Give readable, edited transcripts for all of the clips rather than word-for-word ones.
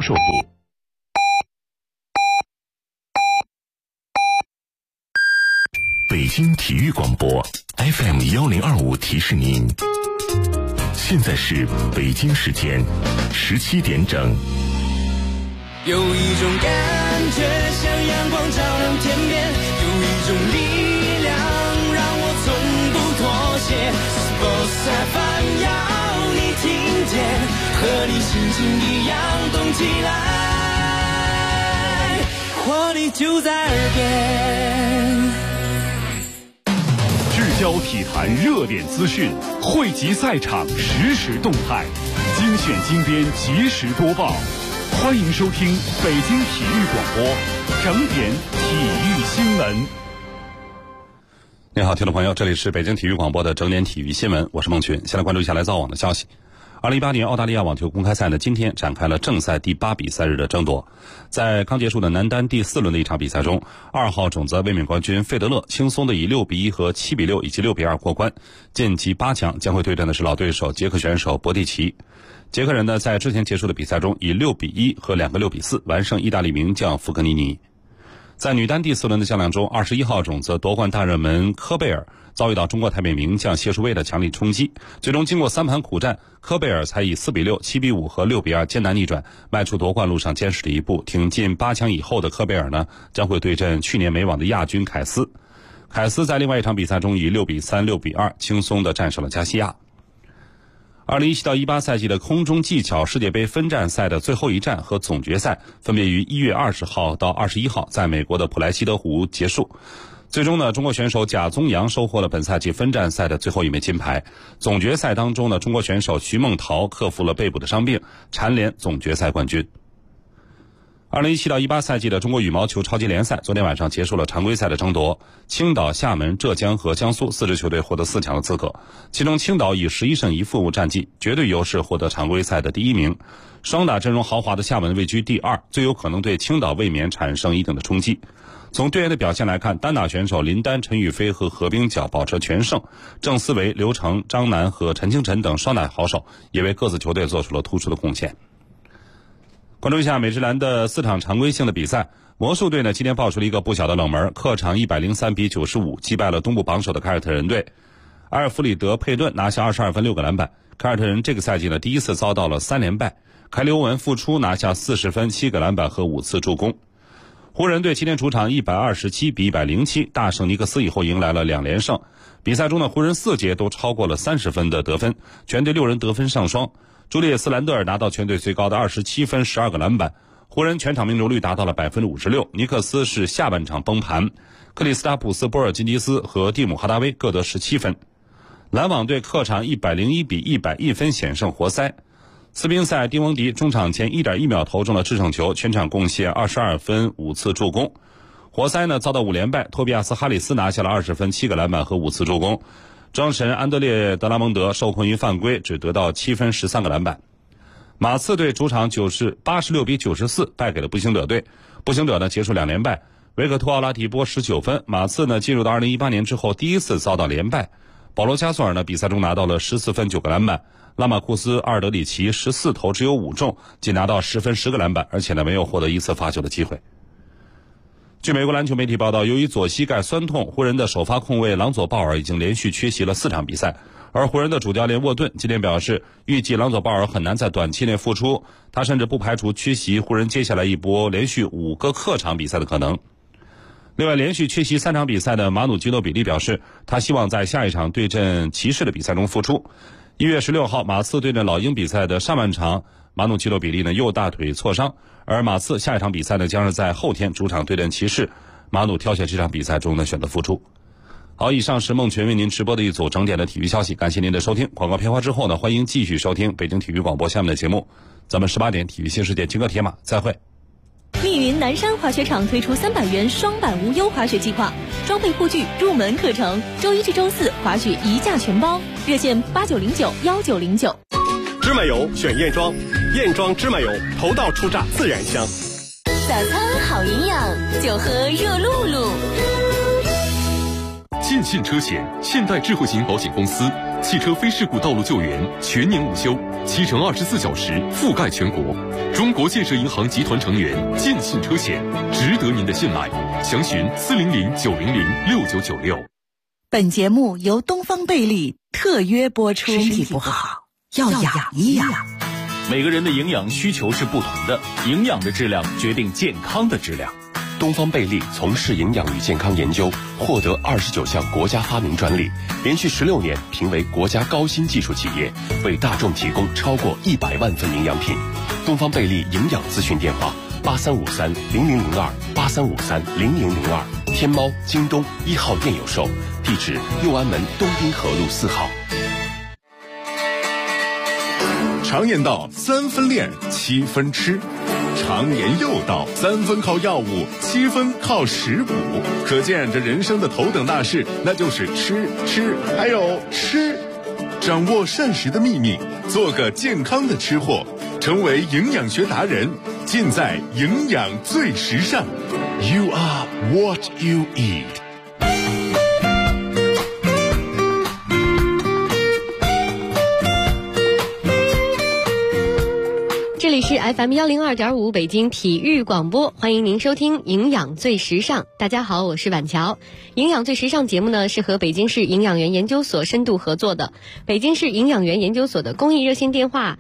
售部。北京体育广播 FM1025提示您，现在是北京时间17点整。 有一种感觉像阳光照亮天边，有一种力量让我从不妥协。Sports FM 要你听见，和你心情一样动起来，活力就在耳边。 聚焦体坛热点资讯，汇集赛场实时动态，精选精编及时播报。欢迎收听北京体育广播整点体育新闻。 你好，听众朋友，这里是北京体育广播的整点体育新闻，我是孟群。先来关注一下来自澳网的消息。2018年澳大利亚网球公开赛呢，今天展开了正赛第8比赛日的争夺。在刚结束的男单第4轮的一场比赛中，2号种子卫冕冠军费德勒轻松的以6比1和7比6以及6比2过关，晋级8强，将会对战的是老对手捷克选手博蒂奇。捷克人呢，在之前结束的比赛中以6比1和2个6比4完胜意大利名将福格尼尼。在女单第4轮的较量中，21号种子夺冠大热门科贝尔遭遇到中国台北名将谢淑薇的强力冲击，最终经过3盘苦战，科贝尔才以4比6、7比5和6比2艰难逆转，迈出夺冠路上坚实的一步。挺进8强以后的科贝尔呢，将会对阵去年美网的亚军凯斯。凯斯在另外一场比赛中以6比3、6比2轻松地战胜了加西亚。2017到18赛季的空中技巧世界杯分站赛的最后一站和总决赛分别于1月20号到21号在美国的普莱希德湖结束。最终呢，中国选手贾宗洋收获了本赛季分站赛的最后一枚金牌。总决赛当中呢，中国选手徐梦桃克服了背部的伤病，蝉联总决赛冠军。2017到18赛季的中国羽毛球超级联赛昨天晚上结束了常规赛的争夺，青岛、厦门、浙江和江苏4支球队获得4强的资格，其中青岛以11胜1负战绩绝对优势获得常规赛的第1名，双打阵容豪华的厦门位居第2，最有可能对青岛卫冕产生一定的冲击。从队员的表现来看，单打选手林丹、陈雨菲和何冰角保持全胜，郑思维、刘成、张楠和陈清晨等双打好手也为各自球队做出了突出的贡献。关注一下美职篮的4场常规性的比赛，魔术队呢今天爆出了一个不小的冷门，客场103比95击败了东部榜首的凯尔特人队。埃尔弗里德·佩顿拿下22分6个篮板，凯尔特人这个赛季呢第一次遭到了3连败。凯里欧文复出拿下40分7个篮板和5次助攻。湖人队今天主场127比107大胜尼克斯以后迎来了2连胜。比赛中呢，湖人4节都超过了30分的得分，全队6人得分上双。朱利叶斯·兰德尔拿到全队最高的27分12个篮板，湖人全场命中率达到了 56%。 尼克斯是下半场崩盘，克里斯塔普斯、波尔津吉斯和蒂姆·哈达威各得17分。篮网队客场101比101分险胜活塞。斯宾塞·丁翁迪中场前 1.1 秒投中了制胜球，全场贡献22分5次助攻。活塞呢遭到5连败，托比亚斯·哈里斯拿下了20分7个篮板和5次助攻。庄神安德烈·德拉蒙德受困于犯规，只得到7分13个篮板。马刺队主场86比94败给了步行者队，步行者呢结束2连败，维克托·奥拉迪波19分。马刺呢进入到2018年之后第一次遭到连败。保罗·加索尔呢比赛中拿到了14分9个篮板，拉马库斯·阿尔德里奇14投只有5中，仅拿到10分10个篮板，而且呢没有获得一次罚球的机会。据美国篮球媒体报道，由于左膝盖酸痛，湖人的首发控卫朗佐鲍尔已经连续缺席了4场比赛。而湖人的主教练沃顿今天表示，预计朗佐鲍尔很难在短期内复出，他甚至不排除缺席湖人接下来一波连续5个客场比赛的可能。另外，连续缺席3场比赛的马努基诺比利表示，他希望在下一场对阵骑士的比赛中复出。1月16号马刺对阵老鹰比赛的上半场，马努基诺比利呢右大腿挫伤，而马刺下一场比赛呢将是在后天主场对阵骑士，马努挑选这场比赛中呢选择复出。好，以上是孟群为您直播的一组整点的体育消息，感谢您的收听。广告片花之后呢，欢迎继续收听北京体育广播下面的节目，咱们18点体育新世界金戈铁马再会。 密云南山滑雪场推出300元双板无忧滑雪计划，装备护具、入门课程，周1至周4滑雪一价全包，热线89091909。 芝麻油选燕庄，燕庄芝麻油头道出榨自然香。 早餐好营养，就喝热露露。 尽信车险，现代智慧型保险公司，汽车非事故道路救援全年无休，7乘24小时覆盖全国。中国建设银行集团成员，尽信车险，值得您的信赖。详询400-900-6996。 本节目由东方贝利特约播出。身体不好要养一养。 每个人的营养需求是不同的，营养的质量决定健康的质量。 东方贝利从事营养与健康研究，获得29项国家发明专利，连续16年评为国家高新技术企业，为大众提供超过100万份营养品。东方贝利营养咨询电话8353-0002，8353-0002，天猫、京东1号店有售，地址右安门东滨河路4号。 常言道，3分练，7分吃。常言又道，3分靠药物，7分靠食补。可见这人生的头等大事，那就是吃，还有吃。掌握膳食的秘密，做个健康的吃货，成为营养学达人，尽在营养最时尚。You are what you eat。 这里是 FM102.5 北京体育广播，欢迎您收听营养最时尚。大家好，我是板桥。营养最时尚节目呢，是和北京市营养员研究所深度合作的。北京市营养员研究所的公益热线电话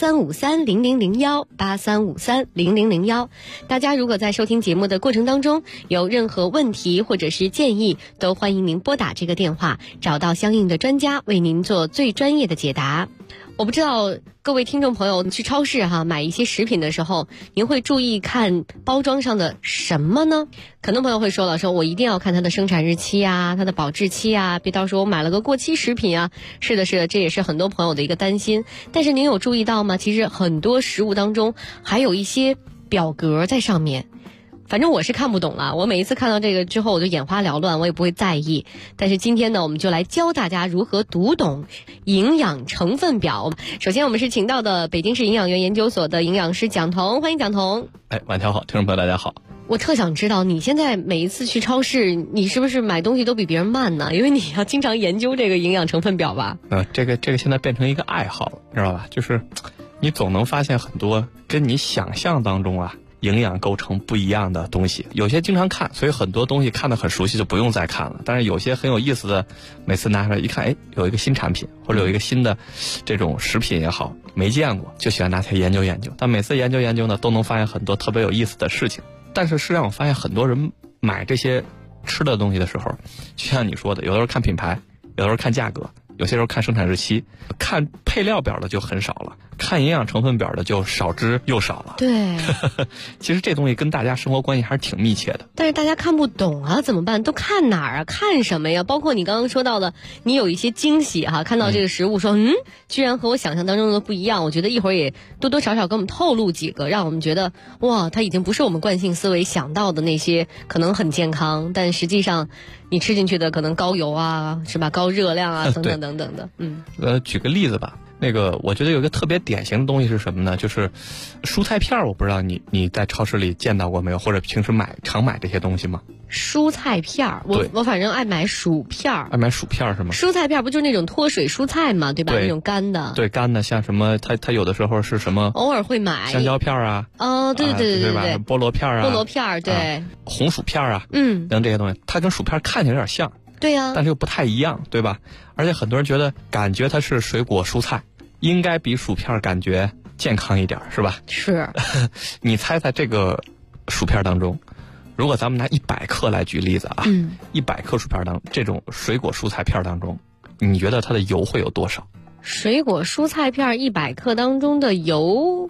8353-0001，8353-0001。大家如果在收听节目的过程当中有任何问题或者是建议，都欢迎您拨打这个电话，找到相应的专家为您做最专业的解答。我不知道各位听众朋友去超市买一些食品的时候，您会注意看包装上的什么呢？可能朋友会说了，说我一定要看它的生产日期啊，它的保质期啊，别到时候我买了个过期食品啊。是的，这也是很多朋友的一个担心。但是您有注意到吗？其实很多食物当中还有一些表格在上面。反正我是看不懂了，我每一次看到这个之后我就眼花缭乱，我也不会在意。但是今天呢，我们就来教大家如何读懂营养成分表。首先我们是请到的北京市营养员研究所的营养师蒋彤，欢迎蒋彤。 晚上好，听众朋友大家好。 我特想知道你现在每一次去超市，你是不是买东西都比别人慢呢？因为你要经常研究这个营养成分表吧？ 这个现在变成一个爱好了，知道吧？就是你总能发现很多跟你想象当中营养构成不一样的东西，有些经常看，所以很多东西看得很熟悉就不用再看了。但是有些很有意思的，每次拿出来一看，有一个新产品或者有一个新的这种食品也好，没见过，就喜欢拿起来研究研究。但每次研究呢，都能发现很多特别有意思的事情。但是实际上我发现很多人买这些吃的东西的时候，就像你说的，有的时候看品牌，有的时候看价格，有些时候看生产日期，看配料表的就很少了，看营养成分表的就少之又少了。 对， 其实这东西跟大家生活关系还是挺密切的。 但是大家看不懂啊，怎么办？都看哪儿啊？看什么呀？包括你刚刚说到的，你有一些惊喜看到这个食物说，居然和我想象当中的不一样。我觉得一会儿也多多少少给我们透露几个，让我们觉得哇，它已经不是我们惯性思维想到的那些可能很健康，但实际上你吃进去的可能高油啊，是吧？高热量啊，等等等等的。 举个例子吧。我觉得有一个特别典型的东西是什么呢？就是蔬菜片。我不知道你在超市里见到过没有，或者平时常买这些东西吗？ 蔬菜片，我反正爱买薯片。 爱买薯片是吗？ 蔬菜片不就是那种脱水蔬菜嘛，对吧？那种干的。对， 干的，像什么它有的时候是什么？ 偶尔会买香蕉片啊。 对吧？菠萝片啊。 菠萝片，对。 红薯片啊。等这些东西，它跟薯片看起来有点像。 对呀。 但是又不太一样，对吧？而且很多人感觉它是水果蔬菜。应该比薯片感觉健康一点，是吧？ 是。 你猜猜这个薯片当中，如果咱们拿100克来举例子100克薯片这种水果蔬菜片当中，你觉得它的油会有多少？ 水果蔬菜片100克当中的油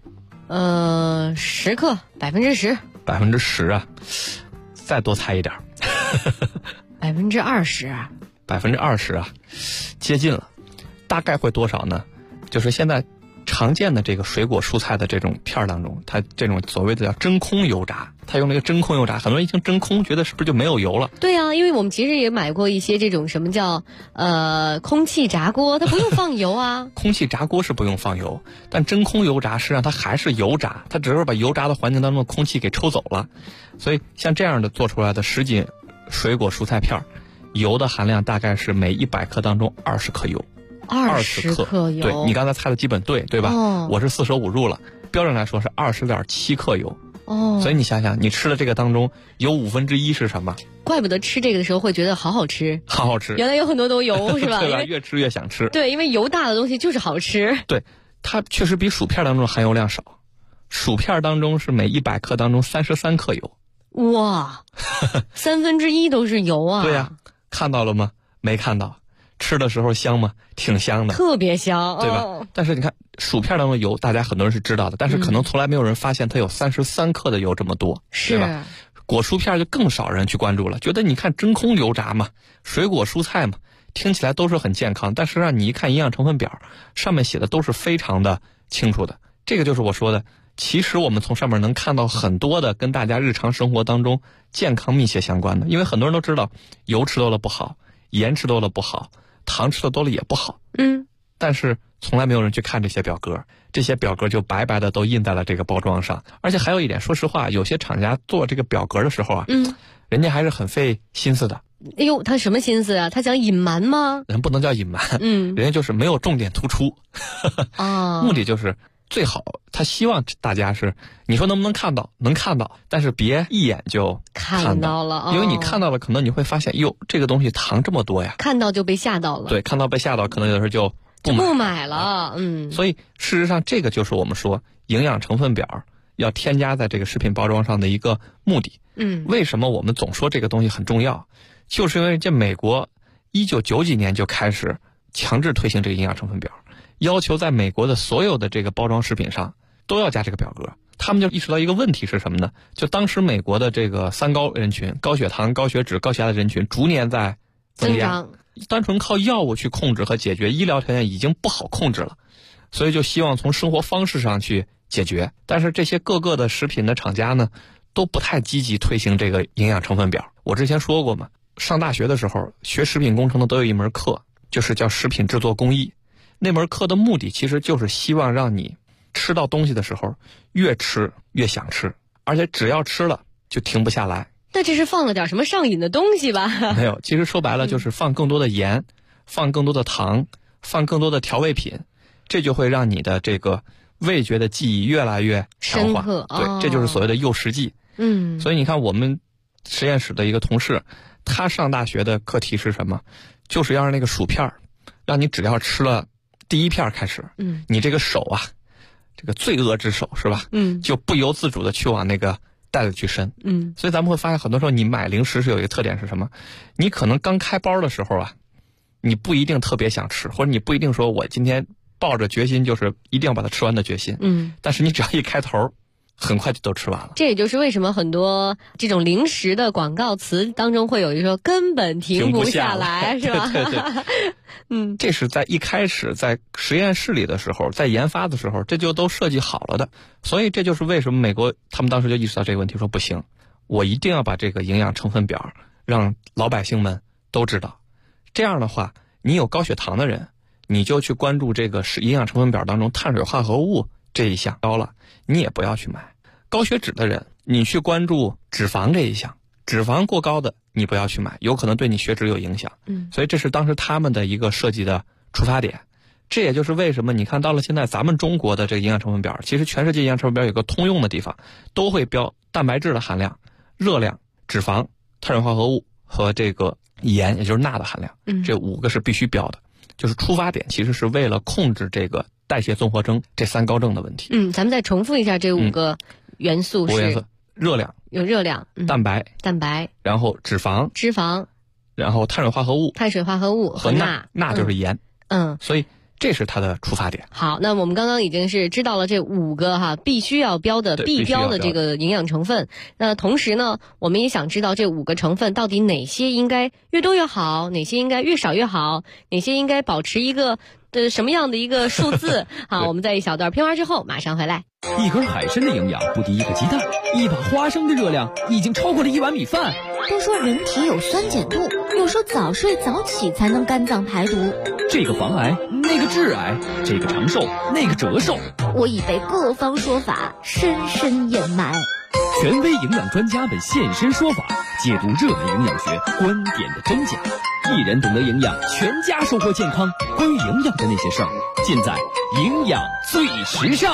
，10克，10%。 10%啊，再多猜一点。 20%啊。 20%啊，接近了。大概会多少呢？就是现在常见的这个水果蔬菜的这种片当中，它这种所谓的叫真空油炸，它用那个真空油炸，很多人一听真空觉得是不是就没有油了？ 对啊，因为我们其实也买过一些这种什么叫空气炸锅，它不用放油啊。 空气炸锅是不用放油，但真空油炸实际上它还是油炸，它只是把油炸的环境当中的空气给抽走了。所以像这样的做出来的10斤水果蔬菜片， 油的含量大概是每100克当中20克油。 20克油， 对，你刚才猜的基本对吧？我是4舍5入了，标准来说是20.7克油。所以你想想，你吃的这个当中有1/5是什么？ 怪不得吃这个的时候会觉得好好吃， 好好吃。 原来有很多都油是吧？ 对吧？越吃越想吃。 对，因为油大的东西就是好吃。 对，它确实比薯片当中含油量少，薯片当中是每100克当中33克油。 哇，1/3都是油啊！ 对呀，看到了吗？没看到。吃的时候香吗？挺香的， 特别香， 对吧？但是你看薯片当中油，大家很多人是知道的，但是可能从来没有人发现它有33克的油这么多， 是吧？果蔬片就更少人去关注了，觉得你看真空油炸嘛，水果蔬菜嘛，听起来都是很健康，但是让你一看营养成分表，上面写的都是非常的清楚的。这个就是我说的，其实我们从上面能看到很多的跟大家日常生活当中健康密切相关的，因为很多人都知道油吃多了不好，盐吃多了不好，糖吃的多了也不好，但是从来没有人去看这些表格，这些表格就白白的都印在了这个包装上。而且还有一点，说实话，有些厂家做这个表格的时候啊，人家还是很费心思的。 哎呦，他什么心思啊？他想隐瞒吗？ 人不能叫隐瞒，人家就是没有重点突出，目的就是最好，他希望大家是，你说能不能看到？能看到，但是别一眼就看到了， 因为你看到了，可能你会发现，哟，这个东西糖这么多呀！ 看到就被吓到了。 对，看到被吓到，可能有的时候就不买了。 所以事实上，这个就是我们说营养成分表要添加在这个食品包装上的一个目的。为什么我们总说这个东西很重要？就是因为这美国1990几年就开始强制推行这个营养成分表。要求在美国的所有的这个包装食品上都要加这个表格，他们就意识到一个问题是什么呢？就当时美国的这个3高人群，高血糖、高血脂、高血压的人群逐年在增加，单纯靠药物去控制和解决，医疗条件已经不好控制了，所以就希望从生活方式上去解决。但是这些各个的食品的厂家呢，都不太积极推行这个营养成分表。我之前说过嘛，上大学的时候学食品工程的都有一门课，就是叫食品制作工艺。那门课的目的其实就是希望让你吃到东西的时候越吃越想吃，而且只要吃了就停不下来。 那这是放了点什么上瘾的东西吧？ 没有，其实说白了就是放更多的盐，放更多的糖，放更多的调味品，这就会让你的这个味觉的记忆越来越强化。对，这就是所谓的诱食剂。所以你看我们实验室的一个同事，他上大学的课题是什么？就是要让那个薯片让你只要吃了第一片开始，你这个手啊，这个罪恶之手是吧？就不由自主的去往那个袋子去伸。所以咱们会发现很多时候你买零食是有一个特点是什么？你可能刚开包的时候啊，你不一定特别想吃，或者你不一定说我今天抱着决心就是一定要把它吃完的决心。但是你只要一开头，很快就都吃完了。 这也就是为什么很多这种零食的广告词当中会有一说根本停不下来，是吧？ 对，这是在一开始在实验室里的时候，在研发的时候，这就都设计好了的。所以这就是为什么美国他们当时就意识到这个问题，说不行，我一定要把这个营养成分表让老百姓们都知道。这样的话，你有高血糖的人，你就去关注这个营养成分表当中碳水化合物这一项高了，你也不要去买。高血脂的人，你去关注脂肪这一项，脂肪过高的你不要去买，有可能对你血脂有影响。所以这是当时他们的一个设计的出发点。这也就是为什么你看到了现在咱们中国的这个营养成分表，其实全世界营养成分表有个通用的地方，都会标蛋白质的含量、热量、脂肪、碳水化合物和这个盐，也就是钠的含量，这5个是必须标的。就是出发点其实是为了控制这个代谢综合征这3高症的问题。 咱们再重复一下这5个元素是： 热量， 有热量， 蛋白，然后脂肪，然后碳水化合物和钠，钠就是盐。所以这是它的出发点。 好，那我们刚刚已经是知道了这5个必须要标的必标的这个营养成分。那同时呢，我们也想知道这5个成分到底哪些应该越多越好，哪些应该越少越好，哪些应该保持一个什么样的一个数字。好，我们在一小段片花之后马上回来。 一根海参的营养不敌1个鸡蛋，一把花生的热量已经超过了1碗米饭。 都说人体有酸碱度，有时候早睡早起才能肝脏排毒。 这个防癌，那个致癌，这个长寿，那个折寿。 我已被各方说法深深掩埋。 权威营养专家们现身说法，解读热门营养学观点的真假。 一人懂得营养，全家收获健康。关于营养的那些事儿，尽在营养最时尚。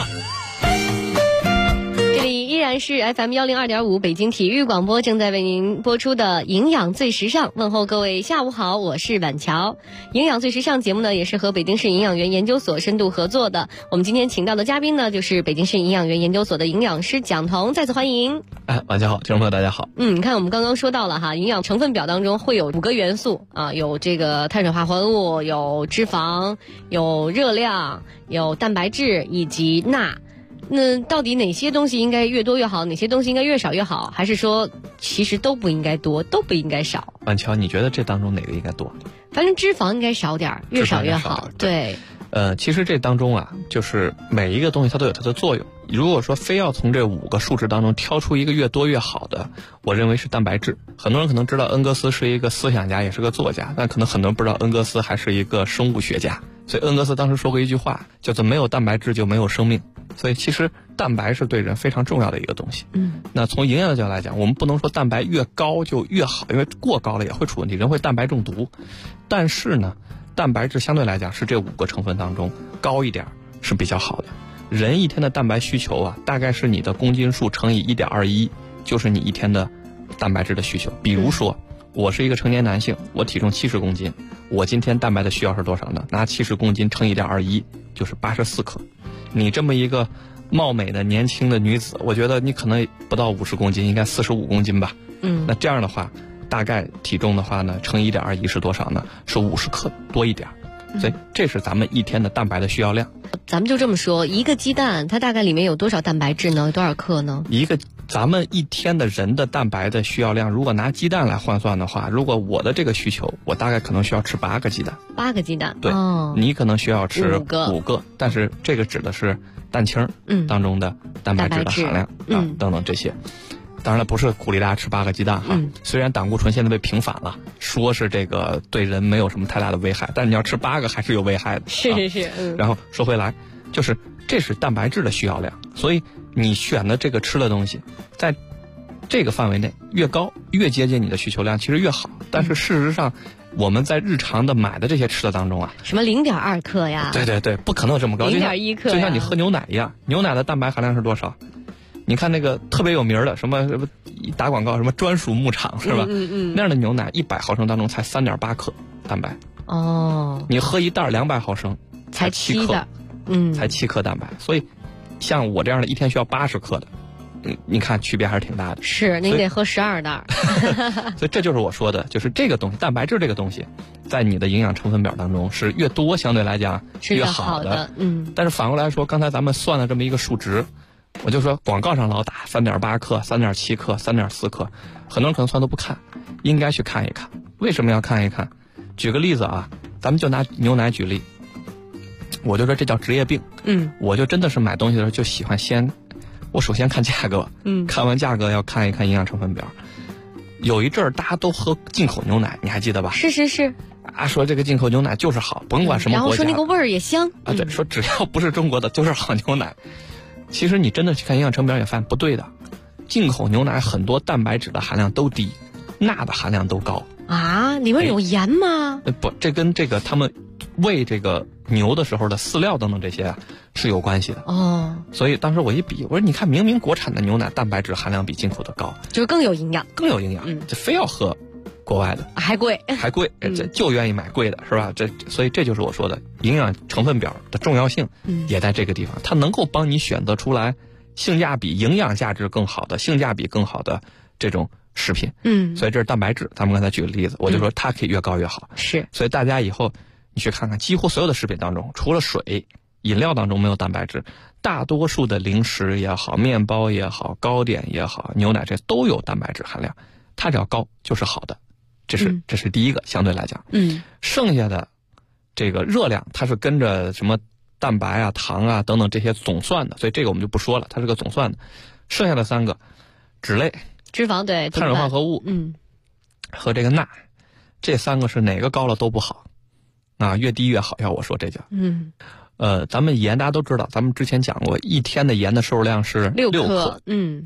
这里依然是 FM102.5 北京体育广播正在为您播出的营养最时尚。问候各位下午好，我是婉乔。营养最时尚节目呢，也是和北京市营养员研究所深度合作的。我们今天请到的嘉宾呢，就是北京市营养员研究所的营养师蒋彤，再次欢迎。 晚上好，听众朋友大家好。 你看我们刚刚说到了哈，营养成分表当中会有5个元素啊，有这个碳水化合物，有脂肪，有热量，有蛋白质以及钠。那到底哪些东西应该越多越好，哪些东西应该越少越好，还是说其实都不应该多，都不应该少？ 婉乔，你觉得这当中哪个应该多？ 反正脂肪应该少点，越少越好。对。 其实这当中啊，就是每一个东西它都有它的作用。如果说非要从这5个数值当中挑出一个越多越好的，我认为是蛋白质。很多人可能知道恩格斯是一个思想家，也是个作家，但可能很多人不知道恩格斯还是一个生物学家。所以恩格斯当时说过一句话，叫做没有蛋白质就没有生命。所以其实蛋白是对人非常重要的一个东西。那从营养的角度来讲，我们不能说蛋白越高就越好，因为过高了也会出问题，人会蛋白中毒。但是呢，蛋白质相对来讲是这5个成分当中高一点是比较好的。人一天的蛋白需求啊，大概是你的公斤数乘以 1.21， 就是你一天的蛋白质的需求。比如说我是一个成年男性，我体重70公斤，我今天蛋白的需要是多少呢？拿70公斤乘 1.21 就是84克。你这么一个貌美的年轻的女子，我觉得你可能不到50公斤，应该45公斤吧。那这样的话大概体重的话呢，乘 1.21 是多少呢？是50克多一点。所以这是咱们一天的蛋白的需要量。 咱们就这么说，一个鸡蛋它大概里面有多少蛋白质呢？有多少克呢？ 咱们一天的人的蛋白的需要量，如果拿鸡蛋来换算的话，如果我的这个需求，我大概可能需要吃8个鸡蛋。 8个鸡蛋， 对，你可能需要吃 5个， 但是这个指的是蛋清当中的蛋白质的含量等等这些。当然了，不是鼓励大家吃8个鸡蛋哈。虽然胆固醇现在被平反了，说是这个对人没有什么太大的危害，但你要吃8个还是有危害的。 是。 然后说回来，就是这是蛋白质的需要量，所以你选的这个吃的东西，在这个范围内越高，越接近你的需求量，其实越好。但是事实上，我们在日常的买的这些吃的当中啊， 什么0.2克呀？ 对，不可能有这么高。 0.1克， 就像你喝牛奶一样，牛奶的蛋白含量是多少？你看那个特别有名的什么打广告，什么专属牧场是吧？那样的牛奶100毫升当中才3.8克蛋白。你喝一袋200毫升才7克，才7克蛋白。所以像我这样的一天需要80克的，你看区别还是挺大的。 是，您得喝12袋。 所以这就是我说的，就是这个东西，蛋白质这个东西，在你的营养成分表当中是越多，相对来讲越好的。但是反过来说，刚才咱们算了这么一个数值。我就说广告上老打3.8克、3.7克、3.4克，很多人可能算都不看，应该去看一看。为什么要看一看？举个例子啊，咱们就拿牛奶举例，我就说这叫职业病。我就真的是买东西的时候就喜欢我首先看价格，看完价格要看一看营养成分表。有一阵儿大家都喝进口牛奶，你还记得吧？ 是。 说这个进口牛奶就是好，甭管什么国家。 然后说那个味儿也香。 对，说只要不是中国的就是好牛奶。其实你真的去看营养成分表也发现不对的，进口牛奶很多蛋白质的含量都低，钠的含量都高。 里面有盐吗？ 不，这跟这个他们喂这个牛的时候的饲料等等这些是有关系的。所以当时我一比，我说你看明明国产的牛奶蛋白质含量比进口的高， 就是更有营养。 这非要喝国外的还贵， 这就愿意买贵的是吧？所以这就是我说的营养成分表的重要性，也在这个地方，它能够帮你选择出来性价比、营养价值更好的、性价比更好的这种食品。所以这是蛋白质，咱们刚才举个例子，我就说它可以越高越好。 是， 所以大家以后你去看看，几乎所有的食品当中，除了水、饮料当中没有蛋白质，大多数的零食也好、面包也好、糕点也好、牛奶这都有蛋白质含量，它只要高就是好的。这是第一个，相对来讲。剩下的这个热量，它是跟着什么蛋白啊、糖啊等等这些总算的，所以这个我们就不说了，它是个总算的。剩下的3个，脂类、 脂肪，对， 碳水化合物，和这个钠，这3个是哪个高了都不好，越低越好。要我说这叫，咱们盐大家都知道，咱们之前讲过，一天的盐的摄入量是6克。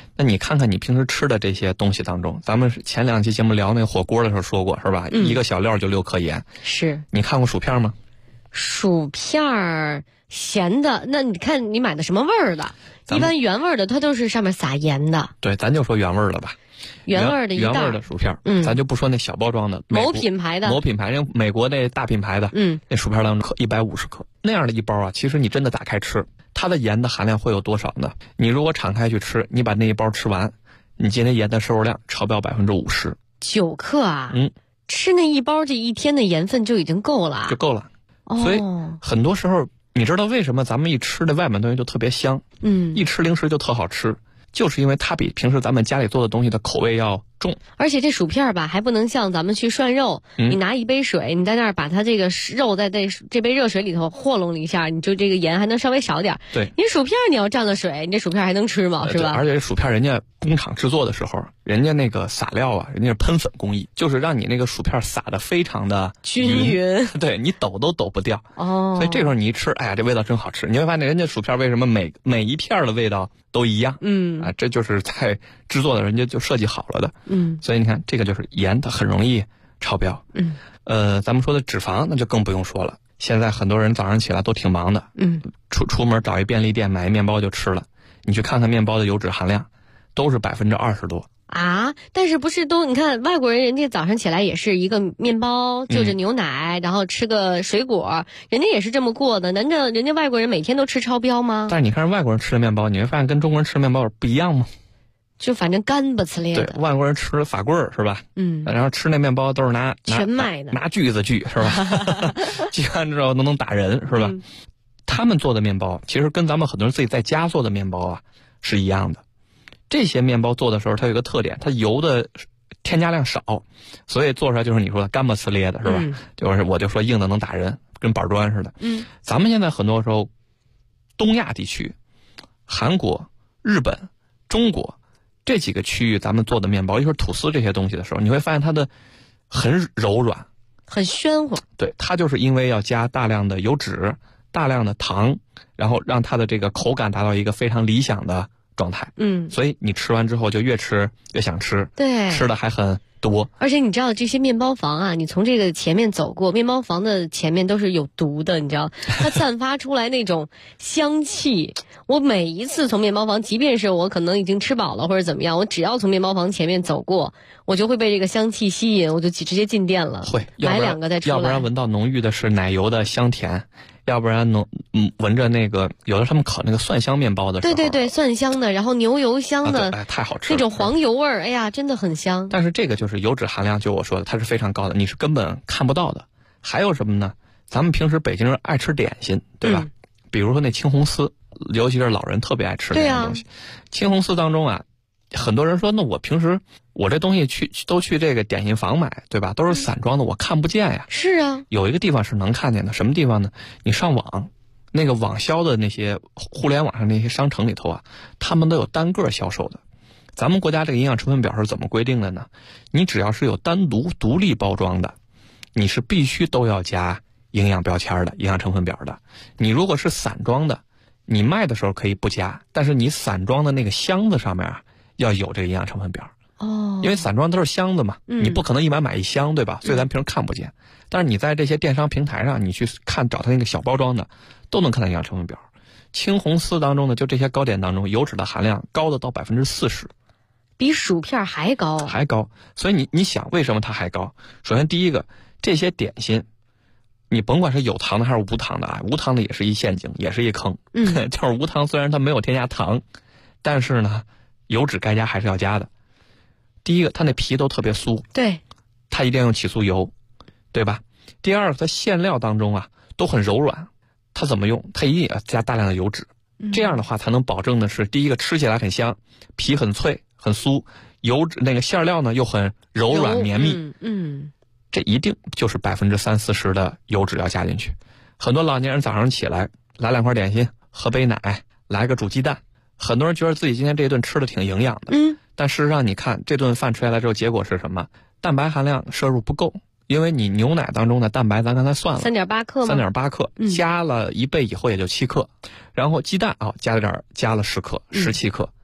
那你看看你平时吃的这些东西当中，咱们前2期节目聊那个火锅的时候说过是吧？一个小料就6克盐。 是。 你看过薯片吗？ 薯片咸的，那你看你买的什么味儿的？一般原味的它都是上面撒盐的。 对，咱就说原味的吧。 原味的一袋， 原味的薯片，咱就不说那小包装的， 某品牌的， 那美国那大品牌的，那薯片当中150克那样的一包啊，其实你真的打开吃，它的盐的含量会有多少呢？你如果敞开去吃，你把那一包吃完，你今天盐的摄入量超标50%。 9克啊？吃那一包这一天的盐分就已经够了， 就够了。所以很多时候，你知道为什么咱们一吃的外面东西就特别香？一吃零食就特好吃。就是因为它比平时咱们家里做的东西的口味要重， 而且这薯片吧还不能像咱们去涮肉，你拿一杯水，你在那儿把它这个肉在这杯热水里头和弄了一下，你就这个盐还能稍微少点。 对， 你薯片你要蘸了水，你这薯片还能吃吗？是吧？ 而且薯片人家工厂制作的时候，人家那个撒料啊，人家是喷粉工艺，就是让你那个薯片撒的非常的均匀， 对你抖都抖不掉。所以这时候你一吃，哎呀，这味道真好吃。你会发现人家薯片为什么每一片的味道都一样？这就是在制作的人家就设计好了的。所以你看，这个就是盐，它很容易超标。咱们说的脂肪，那就更不用说了。现在很多人早上起来都挺忙的，出门找一便利店买一面包就吃了。你去看看面包的油脂含量，都是20%多啊！但是不是都你看外国人，人家早上起来也是一个面包，就着牛奶，然后吃个水果，人家也是这么过的。难道人家外国人每天都吃超标吗？ 但是你看外国人吃的面包，你会发现跟中国人吃的面包不一样吗？ 就反正干巴呲咧的。 对，外国人吃法棍儿是吧？然后吃那面包都是拿全麦的， 拿锯子锯是吧？锯完之后都能打人是吧？他们做的面包其实跟咱们很多人自己在家做的面包啊是一样的。这些面包做的时候，它有一个特点，它油的添加量少，所以做出来就是你说的干巴呲咧的是吧？就是我就说硬的能打人，跟板砖似的。咱们现在很多时候，东亚地区、韩国、日本、中国这几个区域，咱们做的面包，尤其是吐司这些东西的时候，你会发现它的很柔软， 很暄乎。 对，它就是因为要加大量的油脂、大量的糖，然后让它的这个口感达到一个非常理想的状态。所以你吃完之后就越吃越想吃， 对， 吃的还很多。 而且你知道这些面包房啊，你从这个前面走过，面包房的前面都是有毒的，你知道，它散发出来那种香气。我每一次从面包房，即便是我可能已经吃饱了或者怎么样，我只要从面包房前面走过，我就会被这个香气吸引，我就直接进店了。 会买2个再出来。 要不然闻到浓郁的是奶油的香甜，要不然闻着那个有的他们烤那个蒜香面包的时候， 对，蒜香的，然后牛油香的， 太好吃了， 那种黄油味儿，哎呀，真的很香。 但是这个就是油脂含量，就我说的，它是非常高的，你是根本看不到的。还有什么呢？咱们平时北京人爱吃点心，对吧？比如说那青红丝，尤其是老人特别爱吃那种东西。青红丝当中啊，很多人说，那我平时我这东西都去这个点心房买，对吧？都是散装的，我看不见呀。 是啊， 有一个地方是能看见的，什么地方呢？你上网，那个网销的那些互联网上那些商城里头啊，他们都有单个销售的。咱们国家这个营养成分表是怎么规定的呢？你只要是有单独独立包装的，你是必须都要加营养标签的、营养成分表的。你如果是散装的，你卖的时候可以不加，但是你散装的那个箱子上面啊要有这个营养成分表。因为散装都是箱子嘛，你不可能一买一箱，对吧？所以咱平时看不见。但是你在这些电商平台上，你去看找它那个小包装的，都能看到营养成分表。青红丝当中呢，就这些糕点当中，油脂的含量高的到40%， 比薯片还高， 还高。所以你想为什么它还高？首先第一个，这些点心，你甭管是有糖的还是无糖的啊，无糖的也是一陷阱，也是一坑。就是无糖虽然它没有添加糖，但是呢，油脂该加还是要加的。第一个，它那皮都特别酥， 对， 它一定要用起酥油，对吧？第二个，它馅料当中啊都很柔软，它怎么用？它一定要加大量的油脂，这样的话才能保证的是，第一个吃起来很香，皮很脆很酥，油脂那个馅料呢又很柔软绵密，这一定就是30-40%的油脂要加进去。很多老年人早上起来来2块点心，喝杯奶，来个煮鸡蛋，很多人觉得自己今天这一顿吃的挺营养的，但事实上你看这顿饭吃下来之后，结果是什么？蛋白含量摄入不够，因为你牛奶当中的蛋白咱刚才算了 3.8克吗 ？3.8克，加了1倍以后也就7克，然后鸡蛋加了10克，17克，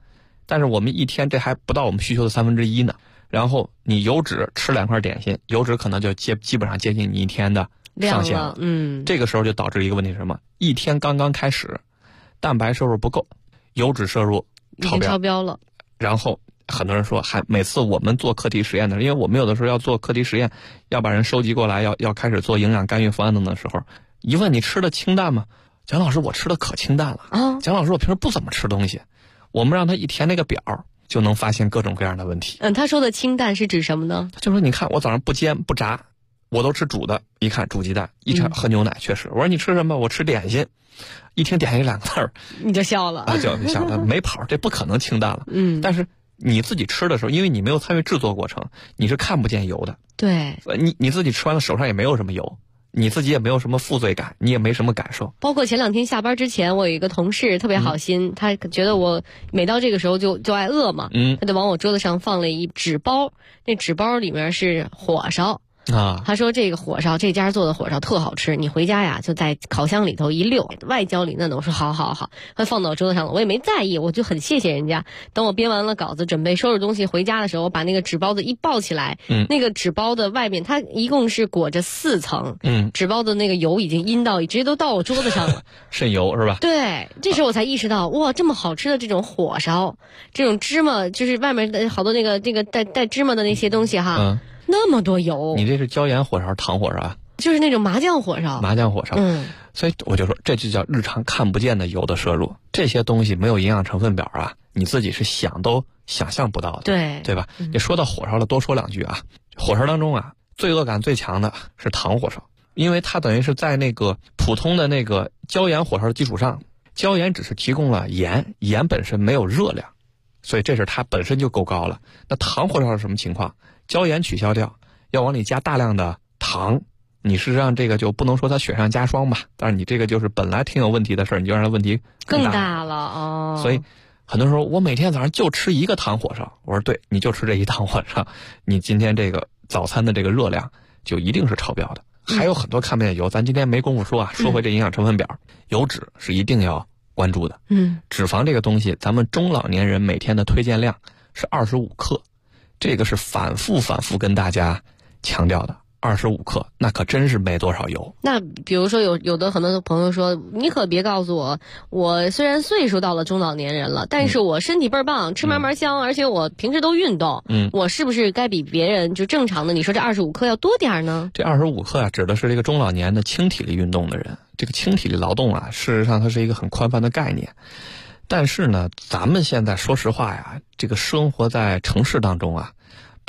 但是我们一天这还不到我们需求的1/3呢。然后你油脂吃2块点心，油脂可能就基本上接近你一天的上限了。这个时候就导致一个问题是什么？一天刚刚开始，蛋白摄入不够，油脂摄入超标了。 然后很多人说，每次我们做课题实验的，因为我们有的时候要做课题实验，要把人收集过来，要开始做营养干预方案等的时候，一问你吃的清淡吗？蒋老师，我吃的可清淡了。蒋老师，我平时不怎么吃东西。我们让他一填那个表，就能发现各种各样的问题。 他说的清淡是指什么呢？ 就说你看我早上不煎不炸，我都吃煮的，一看煮鸡蛋，一看喝牛奶，确实。我说你吃什么？我吃点心。一听点心2个字儿， 你就笑了。 就笑了，没跑，这不可能清淡了。但是你自己吃的时候，因为你没有参与制作过程，你是看不见油的。 对， 你自己吃完了手上也没有什么油。你自己也没有什么负罪感，你也没什么感受。 包括前2天下班之前，我有一个同事特别好心，他觉得我每到这个时候就爱饿嘛，他就往我桌子上放了一纸包，那纸包里面是火烧。他说这个火烧，这家做的火烧特好吃，你回家呀就在烤箱里头一溜，外焦里嫩的。我说好，他放到桌子上了，我也没在意，我就很谢谢人家。等我编完了稿子，准备收拾东西回家的时候，我把那个纸包子一抱起来，那个纸包的外面它一共是裹着4层，纸包的那个油已经阴到直接都到我桌子上了， 渗油是吧？ 对，这时候我才意识到，哇，这么好吃的这种火烧，这种芝麻就是外面的好多那个带芝麻的那些东西哈。那么多油， 你这是椒盐火烧、糖火烧啊？ 就是那种麻酱火烧。 所以我就说，这就叫日常看不见的油的摄入。这些东西没有营养成分表啊，你自己是想都想象不到的，对吧？你说到火烧了，多说2句啊。火烧当中啊，罪恶感最强的是糖火烧，因为它等于是在那个普通的那个椒盐火烧的基础上，椒盐只是提供了盐，盐本身没有热量，所以这是它本身就够高了。那糖火烧是什么情况？椒盐取消掉，要往里加大量的糖，你事实上这个就不能说它雪上加霜吧，但是你这个就是本来挺有问题的事儿，你就让它问题更大了。 所以很多人说我每天早上就吃1个糖火烧，我说对，你就吃这1糖火烧，你今天这个早餐的这个热量就一定是超标的。还有很多看不见油，咱今天没工夫说啊。说回这营养成分表，油脂是一定要关注的。脂肪这个东西，咱们中老年人每天的推荐量是25克。这个是反复跟大家强调的，25克，那可真是没多少油。 那比如说有的很多朋友说，你可别告诉我虽然岁数到了中老年人了，但是我身体倍儿棒，吃嘛嘛香，而且我平时都运动，我是不是该比别人就正常的？你说这25克要多点呢？ 这25克啊，指的是这个中老年的轻体力运动的人。这个轻体力劳动啊，事实上它是一个很宽泛的概念。但是呢，咱们现在说实话呀，这个生活在城市当中啊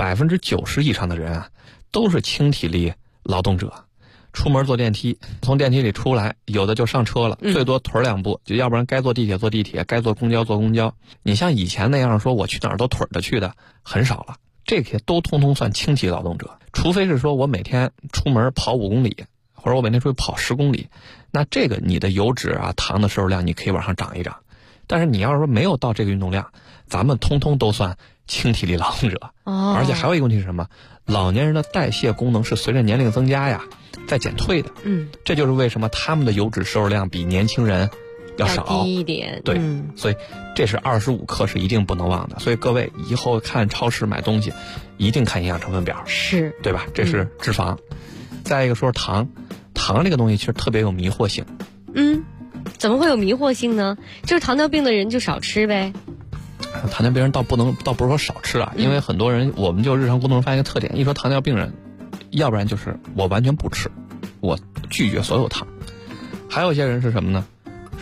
，90%以上的人啊，都是轻体力劳动者。出门坐电梯，从电梯里出来，有的就上车了，最多腿2步，就要不然该坐地铁坐地铁，该坐公交坐公交。你像以前那样说我去哪儿都腿着去的很少了，这些都通通算轻体力劳动者。除非是说我每天出门跑5公里，或者我每天出去跑10公里，那这个你的油脂啊、糖的摄入量你可以往上涨一涨。但是你要是说没有到这个运动量，咱们通通都算轻体力劳动者。而且还有一个问题是什么？老年人的代谢功能是随着年龄增加呀在减退的。这就是为什么他们的油脂摄入量比年轻人要少低一点。 对，所以这是25克是一定不能忘的。所以各位以后看超市买东西一定看营养成分表， 是对吧？这是脂肪。再一个说糖这个东西其实特别有迷惑性。 怎么会有迷惑性呢？就是糖尿病的人就少吃呗。 糖尿病人倒不是说少吃啊，因为很多人我们就日常沟通中发现一个特点，一说糖尿病人，要不然就是我完全不吃，我拒绝所有糖。还有一些人是什么呢？